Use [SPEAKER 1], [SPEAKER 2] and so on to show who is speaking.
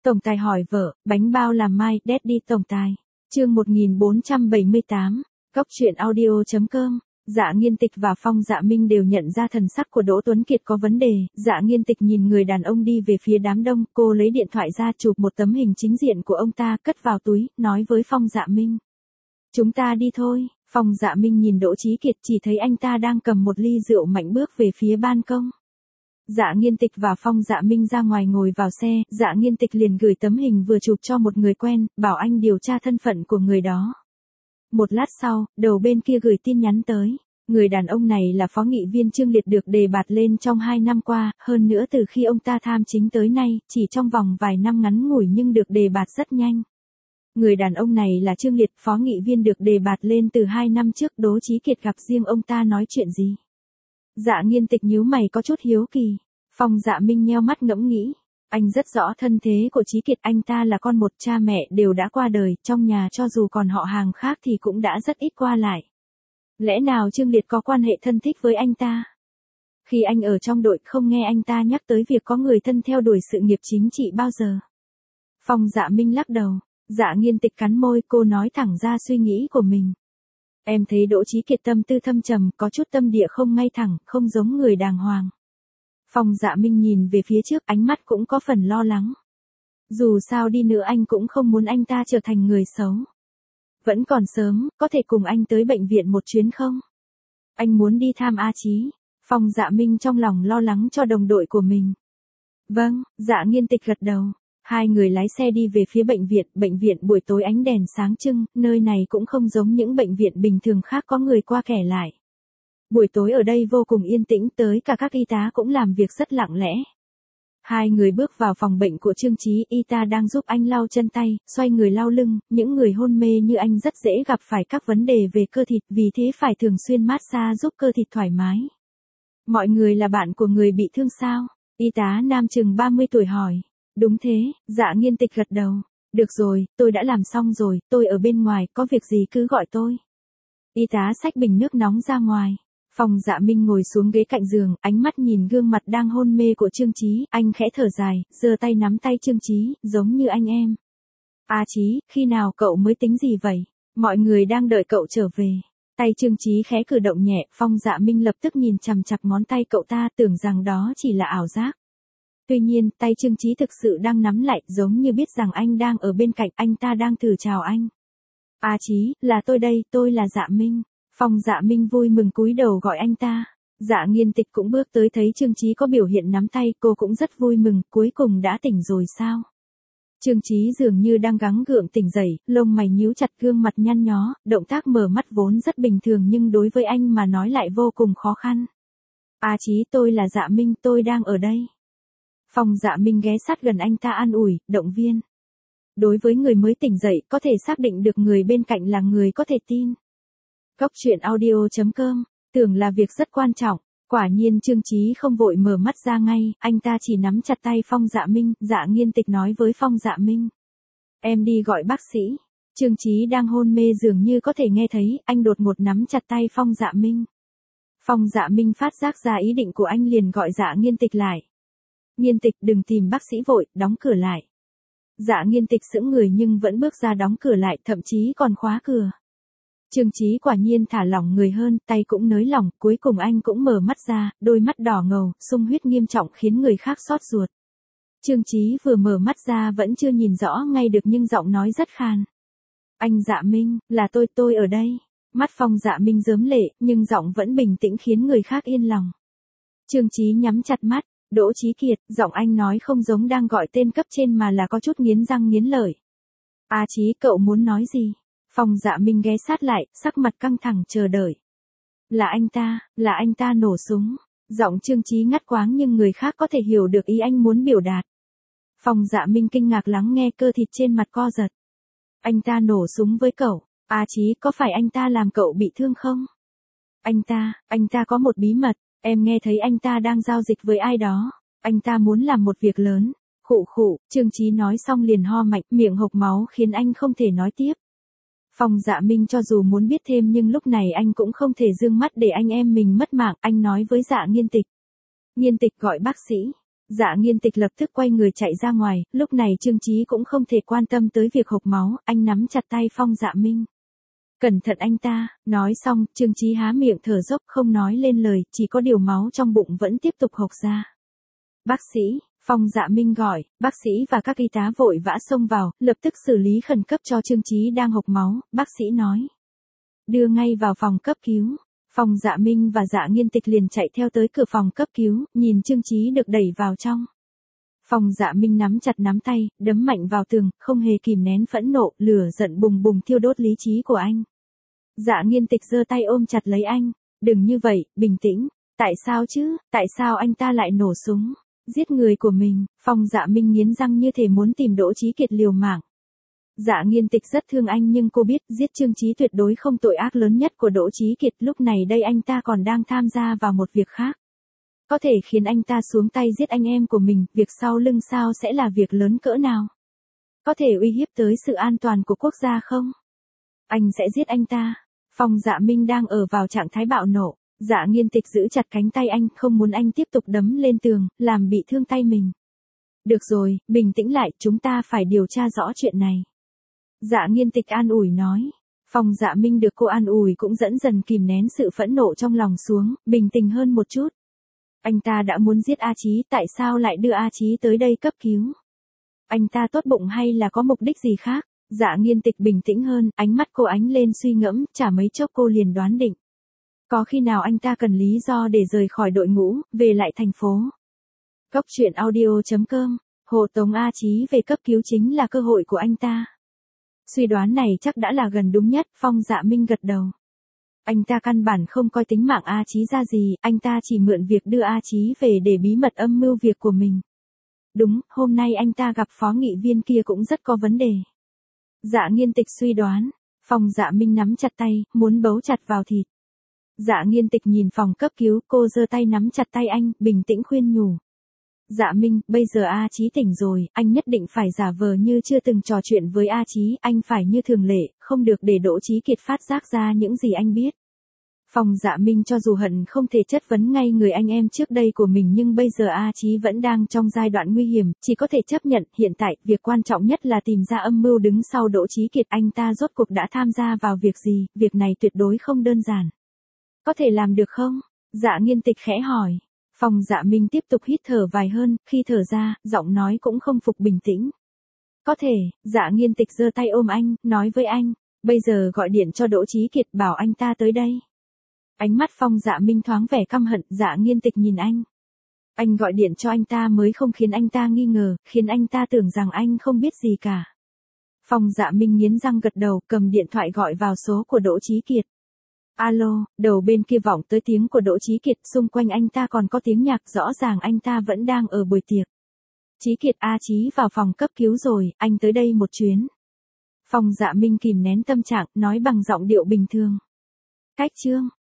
[SPEAKER 1] Tổng tài hỏi vợ, bánh bao làm mai, Daddy tổng tài. Chương 1478, Góc truyện audio.com. Dạ Nghiên Tịch và Phong Dạ Minh đều nhận ra thần sắc của Đỗ Tuấn Kiệt có vấn đề. Dạ Nghiên Tịch nhìn người đàn ông đi về phía đám đông, cô lấy điện thoại ra chụp một tấm hình chính diện của ông ta, cất vào túi, nói với Phong Dạ Minh. Chúng ta đi thôi. Phong Dạ Minh nhìn Đỗ Chí Kiệt, chỉ thấy anh ta đang cầm một ly rượu mạnh bước về phía ban công. Dạ Nghiên Tịch và Phong Dạ Minh ra ngoài ngồi vào xe, Dạ Nghiên Tịch liền gửi tấm hình vừa chụp cho một người quen, bảo anh điều tra thân phận của người đó. Một lát sau, đầu bên kia gửi tin nhắn tới. Người đàn ông này là phó nghị viên Trương Liệt được đề bạt lên trong 2 năm qua, hơn nữa từ khi ông ta tham chính tới nay, chỉ trong vòng vài năm ngắn ngủi nhưng được đề bạt rất nhanh. Người đàn ông này là Trương Liệt, phó nghị viên được đề bạt lên từ 2 năm trước. Đỗ Chí Kiệt gặp riêng ông ta nói chuyện gì? Dạ Nghiên Tịch nhíu mày có chút hiếu kỳ. Phong Dạ Minh nheo mắt ngẫm nghĩ. Anh rất rõ thân thế của Chí Kiệt, anh ta là con một, cha mẹ đều đã qua đời, trong nhà cho dù còn họ hàng khác thì cũng đã rất ít qua lại. Lẽ nào Trương Liệt có quan hệ thân thích với anh ta? Khi anh ở trong đội không nghe anh ta nhắc tới việc có người thân theo đuổi sự nghiệp chính trị bao giờ. Phong Dạ Minh lắc đầu. Dạ Nghiên Tịch cắn môi, cô nói thẳng ra suy nghĩ của mình. Em thấy Đỗ Chí Kiệt tâm tư thâm trầm, có chút tâm địa không ngay thẳng, không giống người đàng hoàng. Phong Dạ Minh nhìn về phía trước, ánh mắt cũng có phần lo lắng. Dù sao đi nữa anh cũng không muốn anh ta trở thành người xấu. Vẫn còn sớm, có thể cùng anh tới bệnh viện một chuyến không? Anh muốn đi thăm A Chí. Phong Dạ Minh trong lòng lo lắng cho đồng đội của mình. Vâng, Dạ Nghiên Tịch gật đầu. Hai người lái xe đi về phía bệnh viện buổi tối ánh đèn sáng trưng, nơi này cũng không giống những bệnh viện bình thường khác có người qua kẻ lại. Buổi tối ở đây vô cùng yên tĩnh, tới cả các y tá cũng làm việc rất lặng lẽ. Hai người bước vào phòng bệnh của Trương Chí, y tá đang giúp anh lau chân tay, xoay người lau lưng, những người hôn mê như anh rất dễ gặp phải các vấn đề về cơ thịt, vì thế phải thường xuyên massage giúp cơ thịt thoải mái. Mọi người là bạn của người bị thương sao? Y tá nam chừng 30 tuổi hỏi. Đúng thế, Dạ Nghiên Tịch gật đầu. Được rồi, tôi đã làm xong rồi, tôi ở bên ngoài, có việc gì cứ gọi tôi. Y tá xách bình nước nóng ra ngoài. Phong Dạ Minh ngồi xuống ghế cạnh giường, ánh mắt nhìn gương mặt đang hôn mê của Trương Chí, anh khẽ thở dài, giơ tay nắm tay Trương Chí, giống như anh em. A Chí, khi nào cậu mới tính gì vậy? Mọi người đang đợi cậu trở về. Tay Trương Chí khẽ cử động nhẹ, Phong Dạ Minh lập tức nhìn chằm chằm ngón tay cậu ta, tưởng rằng đó chỉ là ảo giác. Tuy nhiên, tay Trương Chí thực sự đang nắm lại, giống như biết rằng anh đang ở bên cạnh, anh ta đang thử chào anh. A Chí, là tôi đây, tôi là Dạ Minh. Phong Dạ Minh vui mừng cúi đầu gọi anh ta. Dạ Nghiên Tịch cũng bước tới thấy Trương Chí có biểu hiện nắm tay, cô cũng rất vui mừng, cuối cùng đã tỉnh rồi sao? Trương Chí dường như đang gắng gượng tỉnh dậy, lông mày nhíu chặt, gương mặt nhăn nhó, động tác mở mắt vốn rất bình thường nhưng đối với anh mà nói lại vô cùng khó khăn. A Chí, tôi là Dạ Minh, tôi đang ở đây. Phong Dạ Minh ghé sát gần anh ta an ủi, động viên. Đối với người mới tỉnh dậy, có thể xác định được người bên cạnh là người có thể tin. Góc truyện audio.com, tưởng là việc rất quan trọng, quả nhiên Trương Chí không vội mở mắt ra ngay, anh ta chỉ nắm chặt tay Phong Dạ Minh, Dạ Nghiên Tịch nói với Phong Dạ Minh. Em đi gọi bác sĩ. Trương Chí đang hôn mê dường như có thể nghe thấy, anh đột ngột nắm chặt tay Phong Dạ Minh. Phong Dạ Minh phát giác ra ý định của anh liền gọi Dạ Nghiên Tịch lại. Nghiên Tịch đừng tìm bác sĩ vội, đóng cửa lại. Dạ Nghiên Tịch sững người nhưng vẫn bước ra đóng cửa lại, thậm chí còn khóa cửa. Trương Chí quả nhiên thả lỏng người hơn, tay cũng nới lỏng, cuối cùng anh cũng mở mắt ra, đôi mắt đỏ ngầu, sung huyết nghiêm trọng khiến người khác xót ruột. Trương Chí vừa mở mắt ra vẫn chưa nhìn rõ ngay được nhưng giọng nói rất khàn. Anh Dạ Minh, là tôi ở đây. Mắt Phong Dạ Minh rớm lệ, nhưng giọng vẫn bình tĩnh khiến người khác yên lòng. Trương Chí nhắm chặt mắt. Đỗ Chí Kiệt, giọng anh nói không giống đang gọi tên cấp trên mà là có chút nghiến răng nghiến lợi. A Chí, cậu muốn nói gì? Phong Dạ Minh ghé sát lại, sắc mặt căng thẳng chờ đợi. Là anh ta nổ súng. Giọng Trương Chí ngắt quáng nhưng người khác có thể hiểu được ý anh muốn biểu đạt. Phong Dạ Minh kinh ngạc lắng nghe, cơ thịt trên mặt co giật. Anh ta nổ súng với cậu. A Chí, có phải anh ta làm cậu bị thương không? Anh ta có một bí mật. Em nghe thấy anh ta đang giao dịch với ai đó. Anh ta muốn làm một việc lớn. Khụ khụ, Trương Chí nói xong liền ho mạnh, miệng hộc máu khiến anh không thể nói tiếp. Phong Dạ Minh cho dù muốn biết thêm nhưng lúc này anh cũng không thể dương mắt để anh em mình mất mạng, anh nói với Dạ Nghiên Tịch. Nghiên Tịch gọi bác sĩ. Dạ Nghiên Tịch lập tức quay người chạy ra ngoài, lúc này Trương Chí cũng không thể quan tâm tới việc hộc máu, anh nắm chặt tay Phong Dạ Minh. Cẩn thận anh ta, nói xong, Trương Chí há miệng thở dốc không nói lên lời, chỉ có điều máu trong bụng vẫn tiếp tục hộc ra. Bác sĩ, Phong Dạ Minh gọi, bác sĩ và các y tá vội vã xông vào, lập tức xử lý khẩn cấp cho Trương Chí đang hộc máu, bác sĩ nói. Đưa ngay vào phòng cấp cứu. Phong Dạ Minh và Dạ Nghiên Tịch liền chạy theo tới cửa phòng cấp cứu, nhìn Trương Chí được đẩy vào trong. Phong Dạ Minh nắm chặt nắm tay, đấm mạnh vào tường, không hề kìm nén phẫn nộ, lửa giận bùng bùng thiêu đốt lý trí của anh. Dạ Nghiên Tịch giơ tay ôm chặt lấy anh, đừng như vậy, bình tĩnh, tại sao chứ, tại sao anh ta lại nổ súng, giết người của mình, Phong Dạ Minh nghiến răng như thể muốn tìm Đỗ Chí Kiệt liều mạng. Dạ Nghiên Tịch rất thương anh nhưng cô biết giết Trương Chí tuyệt đối không tội ác lớn nhất của Đỗ Chí Kiệt, lúc này đây anh ta còn đang tham gia vào một việc khác. Có thể khiến anh ta xuống tay giết anh em của mình, việc sau lưng sao sẽ là việc lớn cỡ nào? Có thể uy hiếp tới sự an toàn của quốc gia không? Anh sẽ giết anh ta. Phong Dạ Minh đang ở vào trạng thái bạo nộ, Dạ Nghiên Tịch giữ chặt cánh tay anh, không muốn anh tiếp tục đấm lên tường, làm bị thương tay mình. Được rồi, bình tĩnh lại, chúng ta phải điều tra rõ chuyện này. Dạ Nghiên Tịch an ủi nói. Phong Dạ Minh được cô an ủi cũng dần dần kìm nén sự phẫn nộ trong lòng xuống, bình tĩnh hơn một chút. Anh ta đã muốn giết A Chí, tại sao lại đưa A Chí tới đây cấp cứu? Anh ta tốt bụng hay là có mục đích gì khác? Dạ Nghiên Tịch bình tĩnh hơn, ánh mắt cô ánh lên suy ngẫm, chả mấy chốc cô liền đoán định. Có khi nào anh ta cần lý do để rời khỏi đội ngũ, về lại thành phố? Cốc truyện audio.com, hộ tống A Chí về cấp cứu chính là cơ hội của anh ta. Suy đoán này chắc đã là gần đúng nhất, Phong Dạ Minh gật đầu. Anh ta căn bản không coi tính mạng A Chí ra gì, anh ta chỉ mượn việc đưa A Chí về để bí mật âm mưu việc của mình. Đúng, hôm nay anh ta gặp phó nghị viên kia cũng rất có vấn đề. Dạ Nghiên Tịch suy đoán, Phong Dạ Minh nắm chặt tay, muốn bấu chặt vào thịt. Dạ Nghiên Tịch nhìn phòng cấp cứu, cô giơ tay nắm chặt tay anh, bình tĩnh khuyên nhủ. Dạ Minh, bây giờ A Chí tỉnh rồi, anh nhất định phải giả vờ như chưa từng trò chuyện với A Chí, anh phải như thường lệ, không được để Đỗ Chí Kiệt phát giác ra những gì anh biết. Phong Dạ Minh cho dù hận không thể chất vấn ngay người anh em trước đây của mình nhưng bây giờ A Chí vẫn đang trong giai đoạn nguy hiểm, chỉ có thể chấp nhận, hiện tại, việc quan trọng nhất là tìm ra âm mưu đứng sau Đỗ Chí Kiệt, anh ta rốt cuộc đã tham gia vào việc gì, việc này tuyệt đối không đơn giản. Có thể làm được không? Dạ Nghiên Tịch khẽ hỏi. Phong Dạ Minh tiếp tục hít thở vài hơn, khi thở ra, giọng nói cũng không phục bình tĩnh. Có thể, Dạ Nghiên Tịch giơ tay ôm anh, nói với anh, bây giờ gọi điện cho Đỗ Chí Kiệt bảo anh ta tới đây. Ánh mắt Phong Dạ Minh thoáng vẻ căm hận, Dạ Nghiên Tịch nhìn anh. Anh gọi điện cho anh ta mới không khiến anh ta nghi ngờ, khiến anh ta tưởng rằng anh không biết gì cả. Phong Dạ Minh nghiến răng gật đầu, cầm điện thoại gọi vào số của Đỗ Chí Kiệt. Alo, đầu bên kia vọng tới tiếng của Đỗ Chí Kiệt, xung quanh anh ta còn có tiếng nhạc, rõ ràng anh ta vẫn đang ở buổi tiệc. Chí Kiệt, A Chí vào phòng cấp cứu rồi, anh tới đây một chuyến. Phong Dạ Minh kìm nén tâm trạng, nói bằng giọng điệu bình thường. Cách chương.